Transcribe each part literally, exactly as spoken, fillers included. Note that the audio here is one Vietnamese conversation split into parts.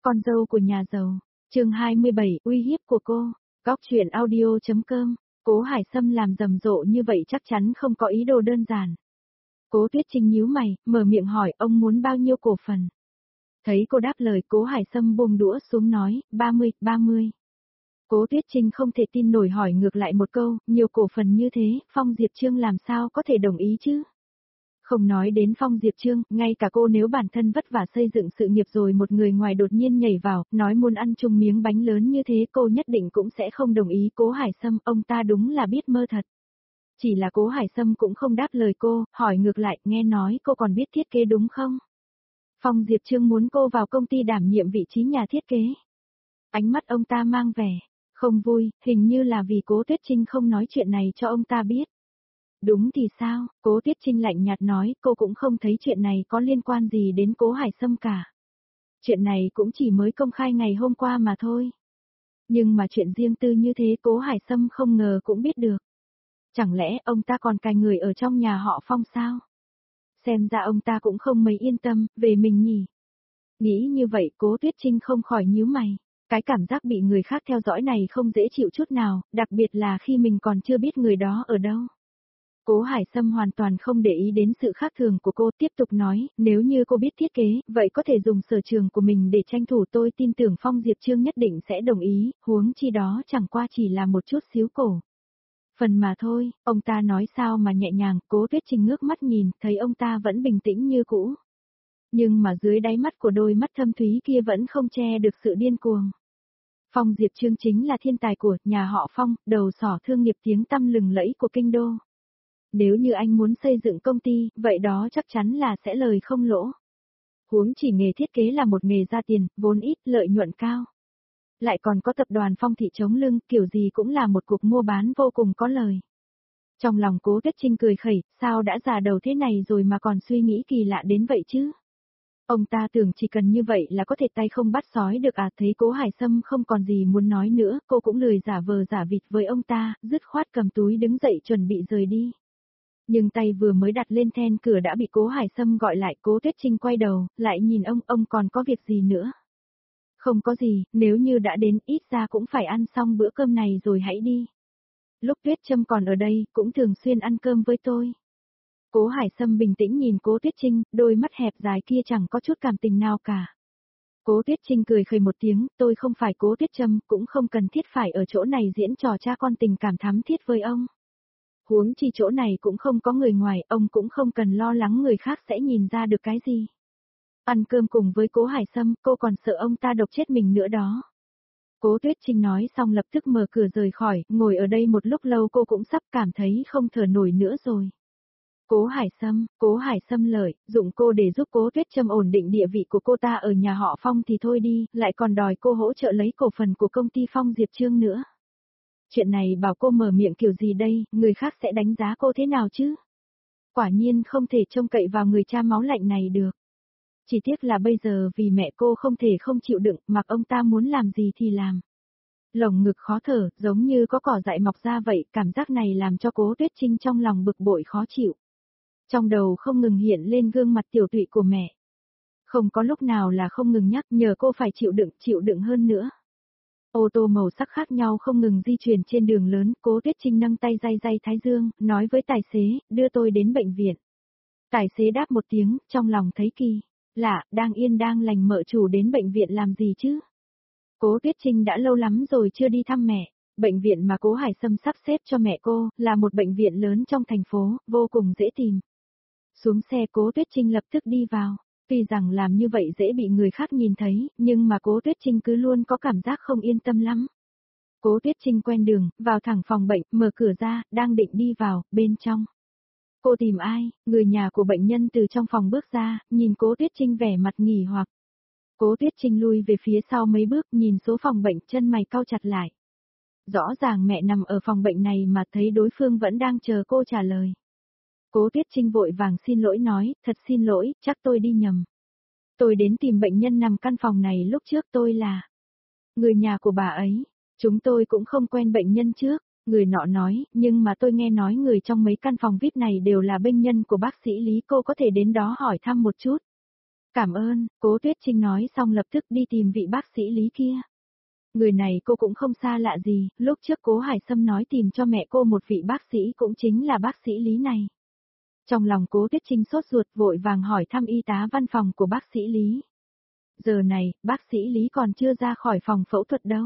Con dâu của nhà giàu. Chương hai mươi bảy, uy hiếp của cô. Góc truyện audio chấm com. Cố Hải Sâm làm rầm rộ như vậy chắc chắn không có ý đồ đơn giản. Cố Tuyết Trinh nhíu mày, mở miệng hỏi ông muốn bao nhiêu cổ phần. Thấy cô đáp lời, Cố Hải Sâm buông đũa xuống nói, ba mươi, ba mươi. Cố Tuyết Trinh không thể tin nổi hỏi ngược lại một câu, nhiều cổ phần như thế, Phong Diệp Trương làm sao có thể đồng ý chứ? Không nói đến Phong Diệp Trương, ngay cả cô nếu bản thân vất vả xây dựng sự nghiệp rồi một người ngoài đột nhiên nhảy vào, nói muốn ăn chung miếng bánh lớn như thế cô nhất định cũng sẽ không đồng ý. Cố Hải Sâm, ông ta đúng là biết mơ thật. Chỉ là Cố Hải Sâm cũng không đáp lời cô, hỏi ngược lại, nghe nói cô còn biết thiết kế đúng không? Phong Diệp Trương muốn cô vào công ty đảm nhiệm vị trí nhà thiết kế. Ánh mắt ông ta mang vẻ không vui, hình như là vì Cố Tuyết Trinh không nói chuyện này cho ông ta biết. Đúng thì sao, Cố Tuyết Trinh lạnh nhạt nói, cô cũng không thấy chuyện này có liên quan gì đến Cố Hải Sâm cả. Chuyện này cũng chỉ mới công khai ngày hôm qua mà thôi. Nhưng mà chuyện riêng tư như thế Cố Hải Sâm không ngờ cũng biết được. Chẳng lẽ ông ta còn cài người ở trong nhà họ Phong sao? Xem ra ông ta cũng không mấy yên tâm về mình nhỉ. Nghĩ như vậy Cố Tuyết Trinh không khỏi nhíu mày. Cái cảm giác bị người khác theo dõi này không dễ chịu chút nào, đặc biệt là khi mình còn chưa biết người đó ở đâu. Cố Hải Sâm hoàn toàn không để ý đến sự khác thường của cô, tiếp tục nói, nếu như cô biết thiết kế, vậy có thể dùng sở trường của mình để tranh thủ, tôi tin tưởng Phong Diệp Trương nhất định sẽ đồng ý, huống chi đó chẳng qua chỉ là một chút xíu cổ phần mà thôi. Ông ta nói sao mà nhẹ nhàng. Cố Tuyết Trinh ngước mắt nhìn, thấy ông ta vẫn bình tĩnh như cũ. Nhưng mà dưới đáy mắt của đôi mắt thâm thúy kia vẫn không che được sự điên cuồng. Phong Diệp Trương chính là thiên tài của nhà họ Phong, đầu sỏ thương nghiệp tiếng tăm lừng lẫy của kinh đô. Nếu như anh muốn xây dựng công ty, vậy đó chắc chắn là sẽ lời không lỗ. Huống chỉ nghề thiết kế là một nghề ra tiền, vốn ít, lợi nhuận cao. Lại còn có tập đoàn Phong Thị chống lưng, kiểu gì cũng là một cuộc mua bán vô cùng có lời. Trong lòng Cố Tuyết Trinh cười khẩy, sao đã già đầu thế này rồi mà còn suy nghĩ kỳ lạ đến vậy chứ? Ông ta tưởng chỉ cần như vậy là có thể tay không bắt sói được à? Thấy Cố Hải Sâm không còn gì muốn nói nữa, cô cũng lười giả vờ giả vịt với ông ta, dứt khoát cầm túi đứng dậy chuẩn bị rời đi. Nhưng tay vừa mới đặt lên then cửa đã bị Cố Hải Sâm gọi lại. Cố Tuyết Trinh quay đầu, lại nhìn ông, ông còn có việc gì nữa? Không có gì, nếu như đã đến, ít ra cũng phải ăn xong bữa cơm này rồi hãy đi. Lúc Tuyết Trâm còn ở đây, cũng thường xuyên ăn cơm với tôi. Cố Hải Sâm bình tĩnh nhìn Cố Tuyết Trinh, đôi mắt hẹp dài kia chẳng có chút cảm tình nào cả. Cố Tuyết Trinh cười khẩy một tiếng, tôi không phải Cố Tuyết Trâm, cũng không cần thiết phải ở chỗ này diễn trò cha con tình cảm thắm thiết với ông. Huống chi chỗ này cũng không có người ngoài, ông cũng không cần lo lắng người khác sẽ nhìn ra được cái gì. Ăn cơm cùng với Cố Hải Sâm, cô còn sợ ông ta độc chết mình nữa đó. Cố Tuyết Trinh nói xong lập tức mở cửa rời khỏi, ngồi ở đây một lúc lâu cô cũng sắp cảm thấy không thở nổi nữa rồi. Cố Hải Sâm, Cố Hải Sâm lợi, dụng cô để giúp Cố Tuyết Trâm ổn định địa vị của cô ta ở nhà họ Phong thì thôi đi, lại còn đòi cô hỗ trợ lấy cổ phần của công ty Phong Diệp Trương nữa. Chuyện này bảo cô mở miệng kiểu gì đây, người khác sẽ đánh giá cô thế nào chứ? Quả nhiên không thể trông cậy vào người cha máu lạnh này được. Chỉ tiếc là bây giờ vì mẹ cô không thể không chịu đựng, mặc ông ta muốn làm gì thì làm. Lồng ngực khó thở, giống như có cỏ dại mọc ra vậy, cảm giác này làm cho Cố Tuyết Trinh trong lòng bực bội khó chịu. Trong đầu không ngừng hiện lên gương mặt tiểu tụy của mẹ. Không có lúc nào là không ngừng nhắc nhở cô phải chịu đựng, chịu đựng hơn nữa. Ô tô màu sắc khác nhau không ngừng di chuyển trên đường lớn, Cố Tuyết Trinh nâng tay day day thái dương, nói với tài xế, đưa tôi đến bệnh viện. Tài xế đáp một tiếng, trong lòng thấy kỳ lạ, đang yên đang lành mợ chủ đến bệnh viện làm gì chứ? Cố Tuyết Trinh đã lâu lắm rồi chưa đi thăm mẹ. Bệnh viện mà Cố Hải Sâm sắp xếp cho mẹ cô, là một bệnh viện lớn trong thành phố, vô cùng dễ tìm. Xuống xe Cố Tuyết Trinh lập tức đi vào. Tuy rằng làm như vậy dễ bị người khác nhìn thấy, nhưng mà Cố Tuyết Trinh cứ luôn có cảm giác không yên tâm lắm. Cố Tuyết Trinh quen đường, vào thẳng phòng bệnh, mở cửa ra, đang định đi vào, bên trong. Cô tìm ai? Người nhà của bệnh nhân từ trong phòng bước ra, nhìn Cố Tuyết Trinh vẻ mặt nghỉ hoặc. Cố Tuyết Trinh lui về phía sau mấy bước, nhìn số phòng bệnh, chân mày cau chặt lại. Rõ ràng mẹ nằm ở phòng bệnh này mà thấy đối phương vẫn đang chờ cô trả lời. Cố Tuyết Trinh vội vàng xin lỗi nói, thật xin lỗi, chắc tôi đi nhầm. Tôi đến tìm bệnh nhân nằm căn phòng này lúc trước, tôi là người nhà của bà ấy. Chúng tôi cũng không quen bệnh nhân trước. Người nọ nói, nhưng mà tôi nghe nói người trong mấy căn phòng vi ai pi này đều là bệnh nhân của bác sĩ Lý, cô có thể đến đó hỏi thăm một chút. Cảm ơn, Cố Tuyết Trinh nói xong lập tức đi tìm vị bác sĩ Lý kia. Người này cô cũng không xa lạ gì, lúc trước Cố Hải Sâm nói tìm cho mẹ cô một vị bác sĩ cũng chính là bác sĩ Lý này. Trong lòng Cố Tuyết Trinh sốt ruột vội vàng hỏi thăm y tá văn phòng của bác sĩ Lý. Giờ này, bác sĩ Lý còn chưa ra khỏi phòng phẫu thuật đâu.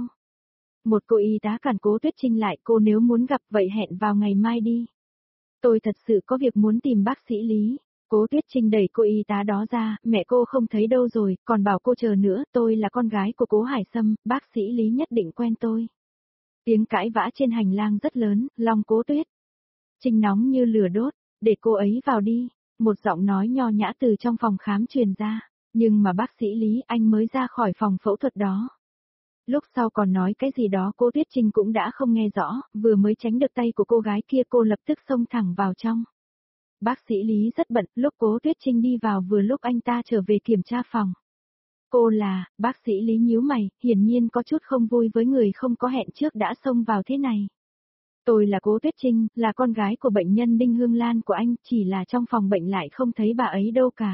Một cô y tá cản Cố Tuyết Trinh lại, cô nếu muốn gặp vậy hẹn vào ngày mai đi. Tôi thật sự có việc muốn tìm bác sĩ Lý. Cố Tuyết Trinh đẩy cô y tá đó ra, mẹ cô không thấy đâu rồi, còn bảo cô chờ nữa, tôi là con gái của Cố Hải Sâm, bác sĩ Lý nhất định quen tôi. Tiếng cãi vã trên hành lang rất lớn, lòng Cố Tuyết Trinh nóng như lửa đốt, để cô ấy vào đi, một giọng nói nho nhã từ trong phòng khám truyền ra, nhưng mà bác sĩ Lý anh mới ra khỏi phòng phẫu thuật đó. Lúc sau còn nói cái gì đó Cố Tuyết Trinh cũng đã không nghe rõ, vừa mới tránh được tay của cô gái kia cô lập tức xông thẳng vào trong. Bác sĩ Lý rất bận, lúc Cố Tuyết Trinh đi vào vừa lúc anh ta trở về kiểm tra phòng. Cô là, bác sĩ Lý nhíu mày, hiển nhiên có chút không vui với người không có hẹn trước đã xông vào thế này. Tôi là Cố Tuyết Trinh, là con gái của bệnh nhân Đinh Hương Lan của anh, chỉ là trong phòng bệnh lại không thấy bà ấy đâu cả.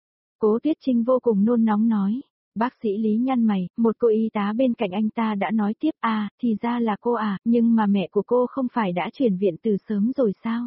Cố Tuyết Trinh vô cùng nôn nóng nói. Bác sĩ Lý nhăn mày, một cô y tá bên cạnh anh ta đã nói tiếp à, thì ra là cô à, nhưng mà mẹ của cô không phải đã chuyển viện từ sớm rồi sao?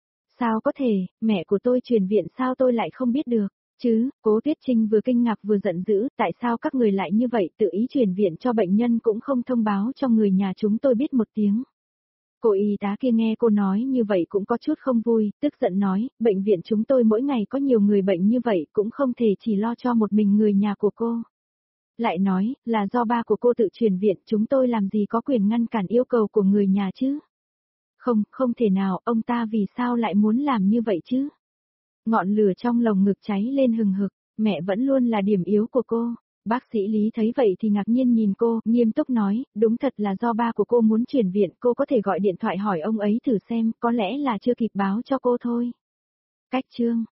Sao có thể, mẹ của tôi chuyển viện sao tôi lại không biết được, chứ, Cố Tuyết Trinh vừa kinh ngạc vừa giận dữ, tại sao các người lại như vậy tự ý chuyển viện cho bệnh nhân cũng không thông báo cho người nhà chúng tôi biết một tiếng. Cô y tá kia nghe cô nói như vậy cũng có chút không vui, tức giận nói, bệnh viện chúng tôi mỗi ngày có nhiều người bệnh như vậy cũng không thể chỉ lo cho một mình người nhà của cô. Lại nói, là do ba của cô tự chuyển viện, chúng tôi làm gì có quyền ngăn cản yêu cầu của người nhà chứ? Không, không thể nào, ông ta vì sao lại muốn làm như vậy chứ? Ngọn lửa trong lồng ngực cháy lên hừng hực, mẹ vẫn luôn là điểm yếu của cô. Bác sĩ Lý thấy vậy thì ngạc nhiên nhìn cô, nghiêm túc nói, đúng thật là do ba của cô muốn chuyển viện, cô có thể gọi điện thoại hỏi ông ấy thử xem, có lẽ là chưa kịp báo cho cô thôi. Cách chương